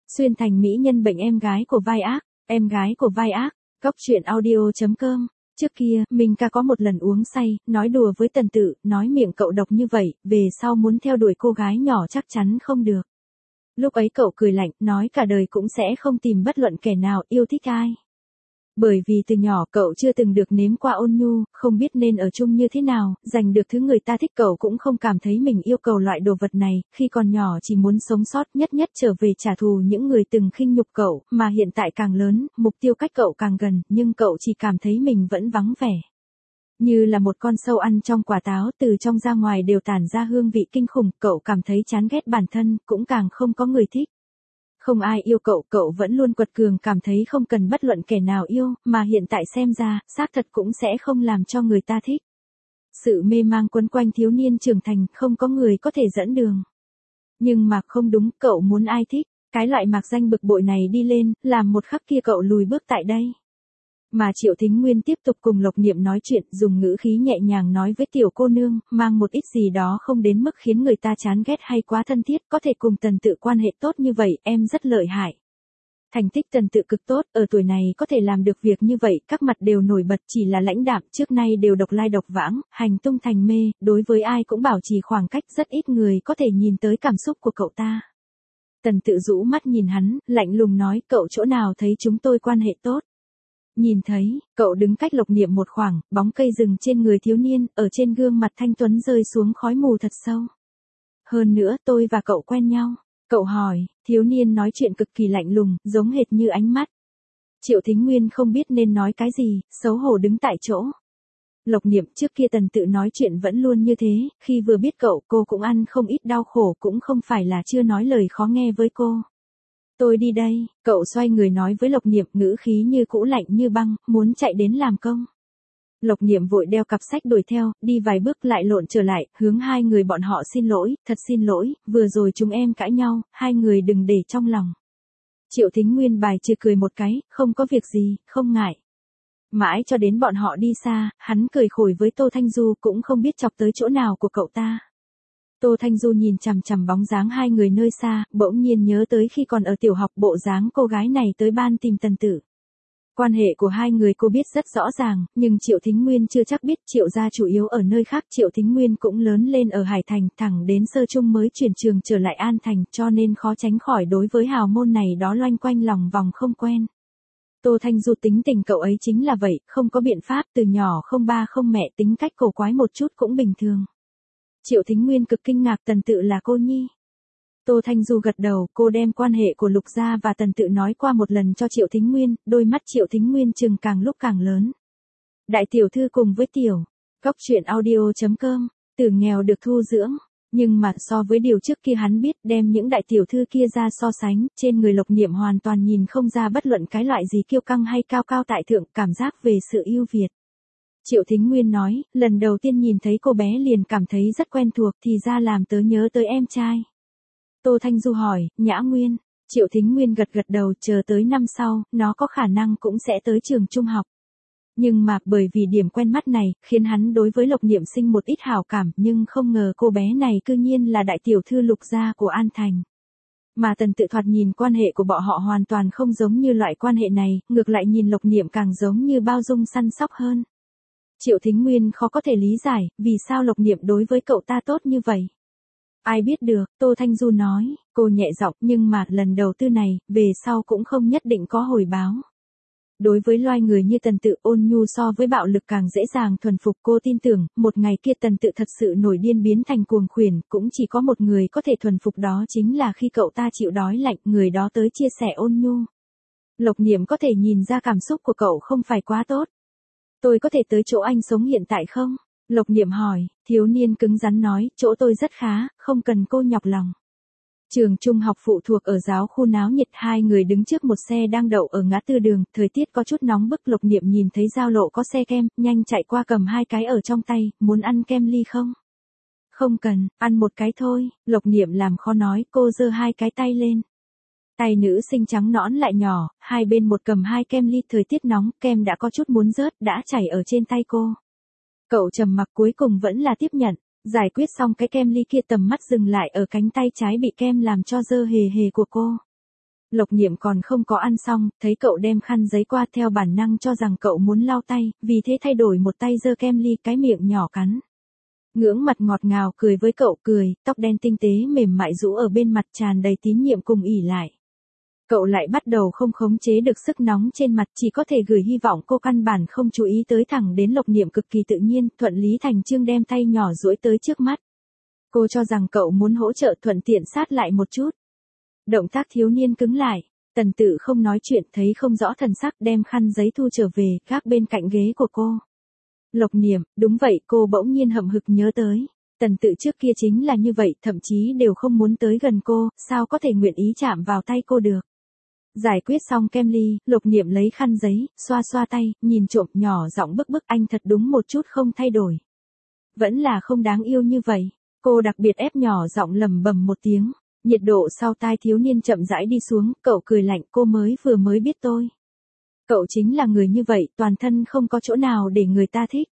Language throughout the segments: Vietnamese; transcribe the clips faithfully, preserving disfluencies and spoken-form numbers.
Xuyên thành mỹ nhân bệnh em gái của vai ác, em gái của vai ác, Cóc truyện audio.com. Trước kia, mình ca có một lần uống say, nói đùa với Tần Tự, nói miệng cậu độc như vậy, về sau muốn theo đuổi cô gái nhỏ chắc chắn không được. Lúc ấy cậu cười lạnh, nói cả đời cũng sẽ không tìm bất luận kẻ nào yêu thích ai. Bởi vì từ nhỏ cậu chưa từng được nếm qua ôn nhu, không biết nên ở chung như thế nào, giành được thứ người ta thích cậu cũng không cảm thấy mình yêu cầu loại đồ vật này, khi còn nhỏ chỉ muốn sống sót nhất nhất trở về trả thù những người từng khinh nhục cậu, mà hiện tại càng lớn, mục tiêu cách cậu càng gần, nhưng cậu chỉ cảm thấy mình vẫn vắng vẻ. Như là một con sâu ăn trong quả táo, từ trong ra ngoài đều tản ra hương vị kinh khủng, cậu cảm thấy chán ghét bản thân, cũng càng không có người thích. Không ai yêu cậu, cậu vẫn luôn quật cường cảm thấy không cần bất luận kẻ nào yêu, mà hiện tại xem ra, xác thật cũng sẽ không làm cho người ta thích. Sự mê mang quấn quanh thiếu niên trưởng thành, không có người có thể dẫn đường. Nhưng mà không đúng, cậu muốn ai thích, cái loại mạc danh bực bội này đi lên, làm một khắc kia cậu lùi bước tại đây. Mà Triệu Thính Nguyên tiếp tục cùng Lộc Niệm nói chuyện, dùng ngữ khí nhẹ nhàng nói với tiểu cô nương, mang một ít gì đó không đến mức khiến người ta chán ghét hay quá thân thiết, có thể cùng Tần Tự quan hệ tốt như vậy, em rất lợi hại. Thành tích Tần Tự cực tốt, ở tuổi này có thể làm được việc như vậy, các mặt đều nổi bật, chỉ là lãnh đạm, trước nay đều độc lai độc vãng, hành tung thành mê, đối với ai cũng bảo trì khoảng cách, rất ít người có thể nhìn tới cảm xúc của cậu ta. Tần Tự rũ mắt nhìn hắn, lạnh lùng nói, cậu chỗ nào thấy chúng tôi quan hệ tốt? Nhìn thấy, cậu đứng cách Lộc Niệm một khoảng, bóng cây rừng trên người thiếu niên, ở trên gương mặt thanh tuấn rơi xuống khói mù thật sâu. Hơn nữa, tôi và cậu quen nhau. Cậu hỏi, thiếu niên nói chuyện cực kỳ lạnh lùng, giống hệt như ánh mắt. Triệu Thính Nguyên không biết nên nói cái gì, xấu hổ đứng tại chỗ. Lộc Niệm, trước kia Tần Tự nói chuyện vẫn luôn như thế, khi vừa biết cậu, cô cũng ăn không ít đau khổ, cũng không phải là chưa nói lời khó nghe với cô. Tôi đi đây, cậu xoay người nói với Lộc Niệm, ngữ khí như cũ lạnh như băng, muốn chạy đến làm công. Lộc Niệm vội đeo cặp sách đuổi theo, đi vài bước lại lộn trở lại, hướng hai người bọn họ xin lỗi, thật xin lỗi, vừa rồi chúng em cãi nhau, hai người đừng để trong lòng. Triệu Thính Nguyên bài trừ cười một cái, không có việc gì, không ngại. Mãi cho đến bọn họ đi xa, hắn cười khổi với Tô Thanh Du, cũng không biết chọc tới chỗ nào của cậu ta. Tô Thanh Du nhìn chằm chằm bóng dáng hai người nơi xa, bỗng nhiên nhớ tới khi còn ở tiểu học, bộ dáng cô gái này tới ban tìm Tần Tự. Quan hệ của hai người cô biết rất rõ ràng, nhưng Triệu Thính Nguyên chưa chắc biết, Triệu gia chủ yếu ở nơi khác, Triệu Thính Nguyên cũng lớn lên ở Hải Thành, thẳng đến sơ trung mới chuyển trường trở lại An Thành, cho nên khó tránh khỏi đối với hào môn này đó loanh quanh lòng vòng không quen. Tô Thanh Du tính tình cậu ấy chính là vậy, không có biện pháp, từ nhỏ không ba không mẹ, tính cách cổ quái một chút cũng bình thường. Triệu Thính Nguyên cực kinh ngạc, Tần Tự là cô nhi. Tô Thanh Du gật đầu, cô đem quan hệ của Lục gia và Tần Tự nói qua một lần cho Triệu Thính Nguyên, đôi mắt Triệu Thính Nguyên trừng càng lúc càng lớn. Đại tiểu thư cùng với tiểu, Cóc truyện audio.com, từ nghèo được thu dưỡng, nhưng mà so với điều trước kia hắn biết, đem những đại tiểu thư kia ra so sánh, trên người Lộc Niệm hoàn toàn nhìn không ra bất luận cái loại gì kiêu căng hay cao cao tại thượng, cảm giác về sự ưu việt. Triệu Thính Nguyên nói, lần đầu tiên nhìn thấy cô bé liền cảm thấy rất quen thuộc, thì ra làm tớ nhớ tới em trai. Tô Thanh Du hỏi, Nhã Nguyên. Triệu Thính Nguyên gật gật đầu, chờ tới năm sau, nó có khả năng cũng sẽ tới trường trung học. Nhưng mà, bởi vì điểm quen mắt này, khiến hắn đối với Lộc Niệm sinh một ít hảo cảm, nhưng không ngờ cô bé này cư nhiên là đại tiểu thư Lục gia của An Thành. Mà Tần Tự thoạt nhìn quan hệ của bọn họ hoàn toàn không giống như loại quan hệ này, ngược lại nhìn Lộc Niệm càng giống như bao dung săn sóc hơn. Triệu Thính Nguyên khó có thể lý giải, vì sao Lộc Niệm đối với cậu ta tốt như vậy. Ai biết được, Tô Thanh Du nói, cô nhẹ giọng, nhưng mà lần đầu tư này, về sau cũng không nhất định có hồi báo. Đối với loài người như Tần Tự, ôn nhu so với bạo lực càng dễ dàng thuần phục, cô tin tưởng, một ngày kia Tần Tự thật sự nổi điên biến thành cuồng khuyển, cũng chỉ có một người có thể thuần phục, đó chính là khi cậu ta chịu đói lạnh, người đó tới chia sẻ ôn nhu. Lộc Niệm có thể nhìn ra cảm xúc của cậu không phải quá tốt. Tôi có thể tới chỗ anh sống hiện tại không? Lộc Niệm hỏi, thiếu niên cứng rắn nói, chỗ tôi rất khá, không cần cô nhọc lòng. Trường trung học phụ thuộc ở giáo khu náo nhiệt, hai người đứng trước một xe đang đậu ở ngã tư đường, thời tiết có chút nóng bức. Lộc Niệm nhìn thấy giao lộ có xe kem, nhanh chạy qua cầm hai cái ở trong tay, muốn ăn kem ly không? Không cần, ăn một cái thôi, Lộc Niệm làm khó nói, cô giơ hai cái tay lên. Tay nữ sinh trắng nõn lại nhỏ, hai bên một cầm hai kem ly, thời tiết nóng, kem đã có chút muốn rớt, đã chảy ở trên tay cô. Cậu trầm mặc cuối cùng vẫn là tiếp nhận, giải quyết xong cái kem ly kia, tầm mắt dừng lại ở cánh tay trái bị kem làm cho dơ hề hề của cô. Lộc Niệm còn không có ăn xong, thấy cậu đem khăn giấy qua theo bản năng cho rằng cậu muốn lau tay, vì thế thay đổi một tay giơ kem ly cái miệng nhỏ cắn. Ngưỡng mặt ngọt ngào cười với cậu cười, tóc đen tinh tế mềm mại rũ ở bên mặt tràn đầy tín nhiệm cùng ỉ lại. Cậu lại bắt đầu không khống chế được sức nóng trên mặt, chỉ có thể gửi hy vọng cô căn bản không chú ý tới, thẳng đến Lộc Niệm cực kỳ tự nhiên, thuận lý thành chương đem tay nhỏ duỗi tới trước mắt. Cô cho rằng cậu muốn hỗ trợ, thuận tiện sát lại một chút. Động tác thiếu niên cứng lại, Tần Tự không nói chuyện, thấy không rõ thần sắc, đem khăn giấy thu trở về, gác bên cạnh ghế của cô. Lộc Niệm, đúng vậy, cô bỗng nhiên hậm hực nhớ tới. Tần Tự trước kia chính là như vậy, thậm chí đều không muốn tới gần cô, sao có thể nguyện ý chạm vào tay cô được. Giải quyết xong kem ly, Lộc Niệm lấy khăn giấy, xoa xoa tay, nhìn trộm, nhỏ giọng bức bức, anh thật đúng một chút không thay đổi. Vẫn là không đáng yêu như vậy. Cô đặc biệt ép nhỏ giọng lầm bầm một tiếng. Nhiệt độ sau tai thiếu niên chậm rãi đi xuống, cậu cười lạnh, cô mới vừa mới biết tôi. Cậu chính là người như vậy, toàn thân không có chỗ nào để người ta thích.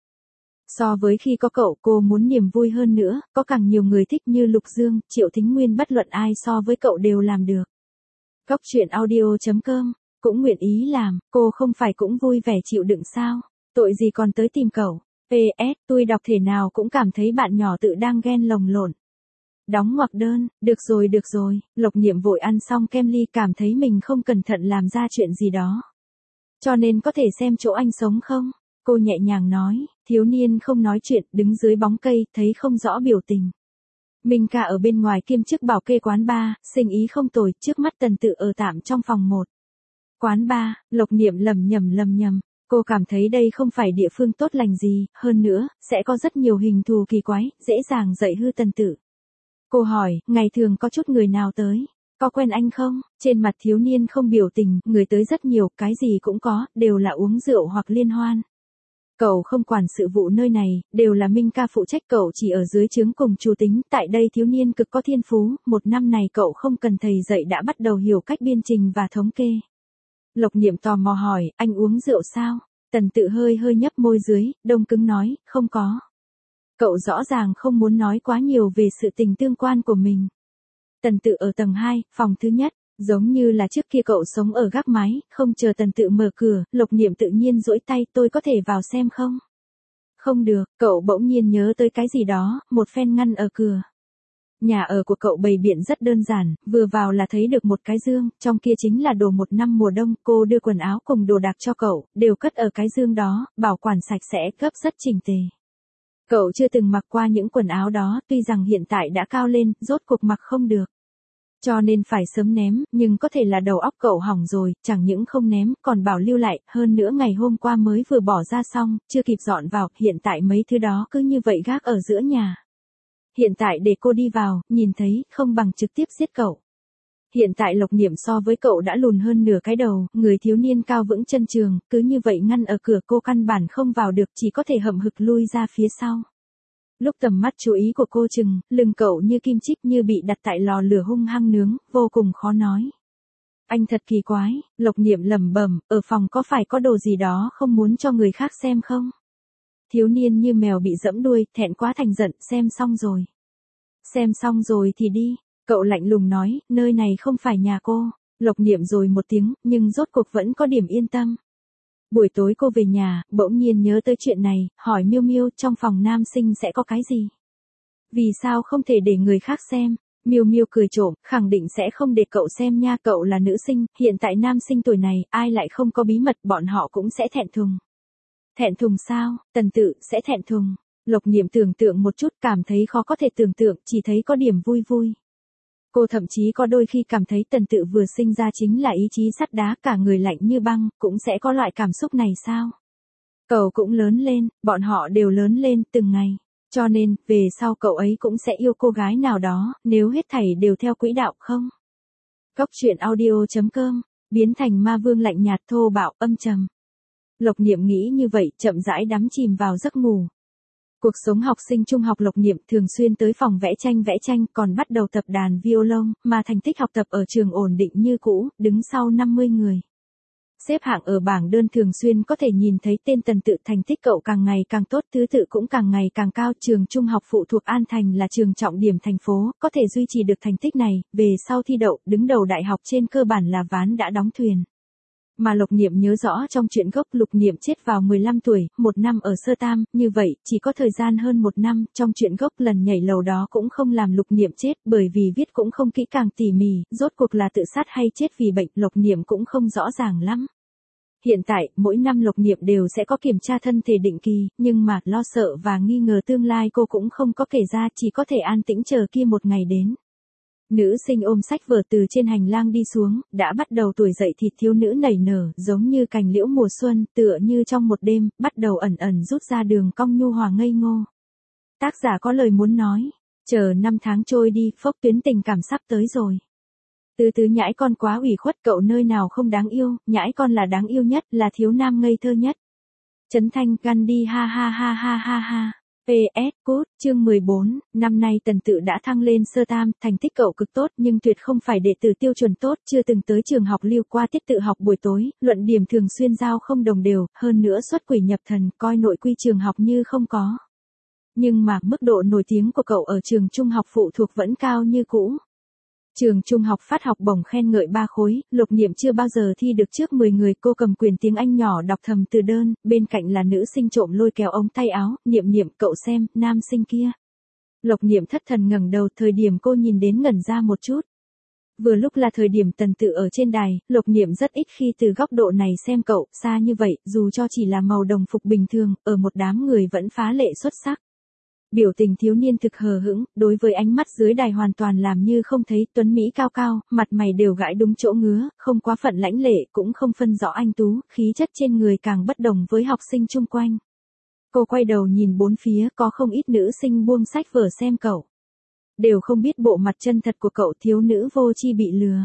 So với khi có cậu, cô muốn niềm vui hơn nữa, có càng nhiều người thích như Lục Dương, Triệu Thính Nguyên, bất luận ai so với cậu đều làm được. Góc truyện audio chấm com, cũng nguyện ý làm, cô không phải cũng vui vẻ chịu đựng sao, tội gì còn tới tìm cậu. pê ét, tôi đọc thể nào cũng cảm thấy bạn nhỏ tự đang ghen lồng lộn. Đóng ngoặc đơn, được rồi được rồi, Lộc Niệm vội ăn xong kem ly, cảm thấy mình không cẩn thận làm ra chuyện gì đó. Cho nên có thể xem chỗ anh sống không? Cô nhẹ nhàng nói, thiếu niên không nói chuyện, đứng dưới bóng cây, thấy không rõ biểu tình. Minh Ca ở bên ngoài kiêm chức bảo kê quán bar, sinh ý không tồi, trước mắt Tần Tự ở tạm trong phòng một. Quán bar, Lộc Niệm lầm nhầm lầm nhầm, cô cảm thấy đây không phải địa phương tốt lành gì, hơn nữa, sẽ có rất nhiều hình thù kỳ quái, dễ dàng dạy hư Tần Tự. Cô hỏi, ngày thường có chút người nào tới, có quen anh không? Trên mặt thiếu niên không biểu tình, người tới rất nhiều, cái gì cũng có, đều là uống rượu hoặc liên hoan. Cậu không quản sự vụ nơi này, đều là Minh Ca phụ trách, cậu chỉ ở dưới trướng cùng chủ tính, tại đây thiếu niên cực có thiên phú, một năm này cậu không cần thầy dạy đã bắt đầu hiểu cách biên trình và thống kê. Lộc Niệm tò mò hỏi, anh uống rượu sao? Tần Tự hơi hơi nhấp môi dưới, đông cứng nói, không có. Cậu rõ ràng không muốn nói quá nhiều về sự tình tương quan của mình. Tần Tự ở tầng hai, phòng thứ nhất, giống như là trước kia cậu sống ở gác mái, không chờ Tần Tự mở cửa, Lộc Niệm tự nhiên duỗi tay, tôi có thể vào xem không? Không được, cậu bỗng nhiên nhớ tới cái gì đó, một phen ngăn ở cửa. Nhà ở của cậu bày biện rất đơn giản, vừa vào là thấy được một cái dương, trong kia chính là đồ một năm mùa đông, cô đưa quần áo cùng đồ đạc cho cậu, đều cất ở cái dương đó, bảo quản sạch sẽ, gấp rất chỉnh tề. Cậu chưa từng mặc qua những quần áo đó, tuy rằng hiện tại đã cao lên, rốt cuộc mặc không được. Cho nên phải sớm ném, nhưng có thể là đầu óc cậu hỏng rồi, chẳng những không ném, còn bảo lưu lại, hơn nữa ngày hôm qua mới vừa bỏ ra xong, chưa kịp dọn vào, hiện tại mấy thứ đó cứ như vậy gác ở giữa nhà. Hiện tại để cô đi vào, nhìn thấy, không bằng trực tiếp giết cậu. Hiện tại Lộc Niệm so với cậu đã lùn hơn nửa cái đầu, người thiếu niên cao vững chân trường, cứ như vậy ngăn ở cửa, cô căn bản không vào được, chỉ có thể hậm hực lui ra phía sau. Lúc tầm mắt chú ý của cô chừng, lưng cậu như kim chích, như bị đặt tại lò lửa hung hăng nướng, vô cùng khó nói. Anh thật kỳ quái, Lộc Niệm lẩm bẩm, ở phòng có phải có đồ gì đó không muốn cho người khác xem không? Thiếu niên như mèo bị giẫm đuôi, thẹn quá thành giận, xem xong rồi. Xem xong rồi thì đi, cậu lạnh lùng nói, nơi này không phải nhà cô. Lộc Niệm rồi một tiếng, nhưng rốt cuộc vẫn có điểm yên tâm. Buổi tối cô về nhà, bỗng nhiên nhớ tới chuyện này, hỏi Miêu Miêu, trong phòng nam sinh sẽ có cái gì? Vì sao không thể để người khác xem? Miêu Miêu cười trộm, khẳng định sẽ không để cậu xem nha, cậu là nữ sinh, hiện tại nam sinh tuổi này, ai lại không có bí mật, bọn họ cũng sẽ thẹn thùng. Thẹn thùng sao? Tần Tự sẽ thẹn thùng. Lộc Niệm tưởng tượng một chút, cảm thấy khó có thể tưởng tượng, chỉ thấy có điểm vui vui. Cô thậm chí có đôi khi cảm thấy Tần Tự vừa sinh ra chính là ý chí sắt đá, cả người lạnh như băng, cũng sẽ có loại cảm xúc này sao? Cậu cũng lớn lên, bọn họ đều lớn lên từng ngày. Cho nên, về sau cậu ấy cũng sẽ yêu cô gái nào đó, nếu hết thảy đều theo quỹ đạo không? Góc truyện audio chấm com, biến thành ma vương lạnh nhạt thô bạo, âm trầm. Lộc Niệm nghĩ như vậy, chậm rãi đắm chìm vào giấc ngủ. Cuộc sống học sinh trung học Lộc Niệm thường xuyên tới phòng vẽ tranh vẽ tranh, còn bắt đầu tập đàn violon, mà thành tích học tập ở trường ổn định như cũ, đứng sau năm mươi người. Xếp hạng ở bảng đơn thường xuyên có thể nhìn thấy tên Tần Tự, thành tích cậu càng ngày càng tốt, thứ tự cũng càng ngày càng cao. Trường trung học phụ thuộc An Thành là trường trọng điểm thành phố, có thể duy trì được thành tích này, về sau thi đậu, đứng đầu đại học trên cơ bản là ván đã đóng thuyền. Mà Lục Niệm nhớ rõ trong truyện gốc Lục Niệm chết vào mười lăm tuổi, một năm ở sơ tam, như vậy, chỉ có thời gian hơn một năm, trong truyện gốc lần nhảy lầu đó cũng không làm Lục Niệm chết, bởi vì viết cũng không kỹ càng tỉ mỉ, rốt cuộc là tự sát hay chết vì bệnh, Lục Niệm cũng không rõ ràng lắm. Hiện tại, mỗi năm Lục Niệm đều sẽ có kiểm tra thân thể định kỳ, nhưng mà, lo sợ và nghi ngờ tương lai cô cũng không có kể ra, chỉ có thể an tĩnh chờ kia một ngày đến. Nữ sinh ôm sách vở từ trên hành lang đi xuống, đã bắt đầu tuổi dậy thì thiếu nữ nảy nở, giống như cành liễu mùa xuân, tựa như trong một đêm, bắt đầu ẩn ẩn rút ra đường cong nhu hòa ngây ngô. Tác giả có lời muốn nói, chờ năm tháng trôi đi, phốc tuyến tình cảm sắp tới rồi. Từ từ nhãi con quá ủy khuất, cậu nơi nào không đáng yêu, nhãi con là đáng yêu nhất, là thiếu nam ngây thơ nhất. Trấn Thanh, Gandhi ha ha ha ha ha ha. pê ét Code, chương mười bốn, năm nay Tần Tự đã thăng lên sơ tam, thành tích cậu cực tốt nhưng tuyệt không phải đệ tử tiêu chuẩn tốt, chưa từng tới trường học lưu qua tiết tự học buổi tối, luận điểm thường xuyên giao không đồng đều, hơn nữa xuất quỷ nhập thần, coi nội quy trường học như không có. Nhưng mà, mức độ nổi tiếng của cậu ở trường trung học phụ thuộc vẫn cao như cũ. Trường trung học phát học bổng khen ngợi ba khối, Lục Niệm chưa bao giờ thi được trước mười người, cô cầm quyển tiếng Anh nhỏ đọc thầm từ đơn, bên cạnh là nữ sinh trộm lôi kéo ống tay áo, Niệm Niệm cậu xem, nam sinh kia. Lục Niệm thất thần ngẩng đầu, thời điểm cô nhìn đến ngẩn ra một chút. Vừa lúc là thời điểm Tần Tự ở trên đài, Lục Niệm rất ít khi từ góc độ này xem cậu, xa như vậy, dù cho chỉ là màu đồng phục bình thường, ở một đám người vẫn phá lệ xuất sắc. Biểu tình thiếu niên thực hờ hững, đối với ánh mắt dưới đài hoàn toàn làm như không thấy, tuấn mỹ cao cao, mặt mày đều gãi đúng chỗ ngứa, không quá phận lãnh lệ, cũng không phân rõ anh tú, khí chất trên người càng bất đồng với học sinh chung quanh. Cô quay đầu nhìn bốn phía, có không ít nữ sinh buông sách vở xem cậu. Đều không biết bộ mặt chân thật của cậu, thiếu nữ vô tri bị lừa.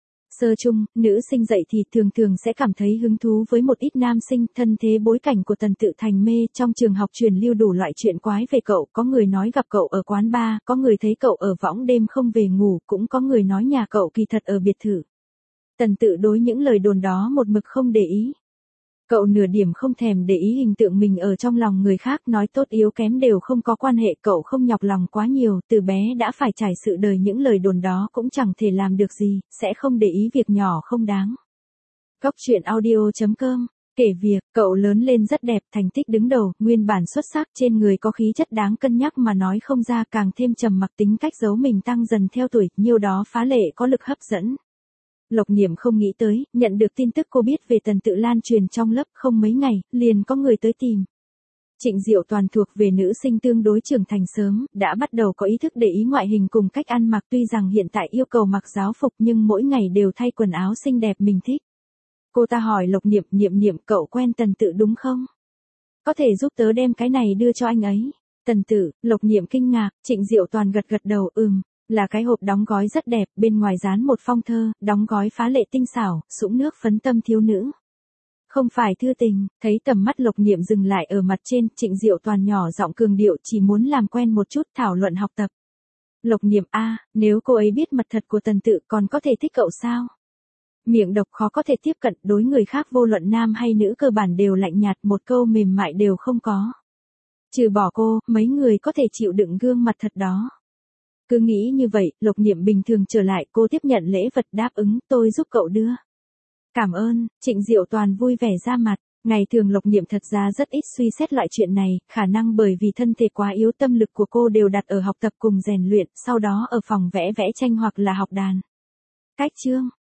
Sơ chung, nữ sinh dậy thì thường thường sẽ cảm thấy hứng thú với một ít nam sinh, thân thế bối cảnh của Tần Tự thành mê, trong trường học truyền lưu đủ loại chuyện quái về cậu, có người nói gặp cậu ở quán bar, có người thấy cậu ở võng đêm không về ngủ, cũng có người nói nhà cậu kỳ thật ở biệt thự. Tần Tự đối những lời đồn đó một mực không để ý. Cậu nửa điểm không thèm để ý hình tượng mình ở trong lòng người khác, nói tốt yếu kém đều không có quan hệ, cậu không nhọc lòng quá nhiều, từ bé đã phải trải sự đời, những lời đồn đó cũng chẳng thể làm được gì, sẽ không để ý việc nhỏ không đáng. Góc truyện audio chấm com, kể việc, cậu lớn lên rất đẹp, thành tích đứng đầu, nguyên bản xuất sắc, trên người có khí chất đáng cân nhắc mà nói không ra, càng thêm trầm mặc, tính cách giấu mình tăng dần theo tuổi, nhiêu đó phá lệ có lực hấp dẫn. Lục Niệm không nghĩ tới, nhận được tin tức cô biết về Tần Tự lan truyền trong lớp, không mấy ngày, liền có người tới tìm. Trịnh Diệu Toàn thuộc về nữ sinh tương đối trưởng thành sớm, đã bắt đầu có ý thức để ý ngoại hình cùng cách ăn mặc, tuy rằng hiện tại yêu cầu mặc giáo phục nhưng mỗi ngày đều thay quần áo xinh đẹp mình thích. Cô ta hỏi Lục Niệm, Niệm Niệm cậu quen Tần Tự đúng không? Có thể giúp tớ đem cái này đưa cho anh ấy. Tần Tự, Lục Niệm kinh ngạc, Trịnh Diệu Toàn gật gật đầu, ừm. Là cái hộp đóng gói rất đẹp, bên ngoài dán một phong thơ, đóng gói phá lệ tinh xảo, sũng nước phấn tâm thiếu nữ. Không phải thư tình, thấy tầm mắt Lục Niệm dừng lại ở mặt trên, Trịnh Diệu Toàn nhỏ giọng cường điệu, chỉ muốn làm quen một chút, thảo luận học tập. Lục Niệm a, nếu cô ấy biết mật thật của Tần Tự còn có thể thích cậu sao? Miệng độc khó có thể tiếp cận, đối người khác vô luận nam hay nữ cơ bản đều lạnh nhạt, một câu mềm mại đều không có. Trừ bỏ cô, mấy người có thể chịu đựng gương mặt thật đó. Cứ nghĩ như vậy, Lục Niệm bình thường trở lại, cô tiếp nhận lễ vật đáp ứng, tôi giúp cậu đưa. Cảm ơn, Trịnh Diệu Toàn vui vẻ ra mặt. Ngày thường Lục Niệm thật ra rất ít suy xét loại chuyện này, khả năng bởi vì thân thể quá yếu, tâm lực của cô đều đặt ở học tập cùng rèn luyện, sau đó ở phòng vẽ vẽ tranh hoặc là học đàn. Cách chương,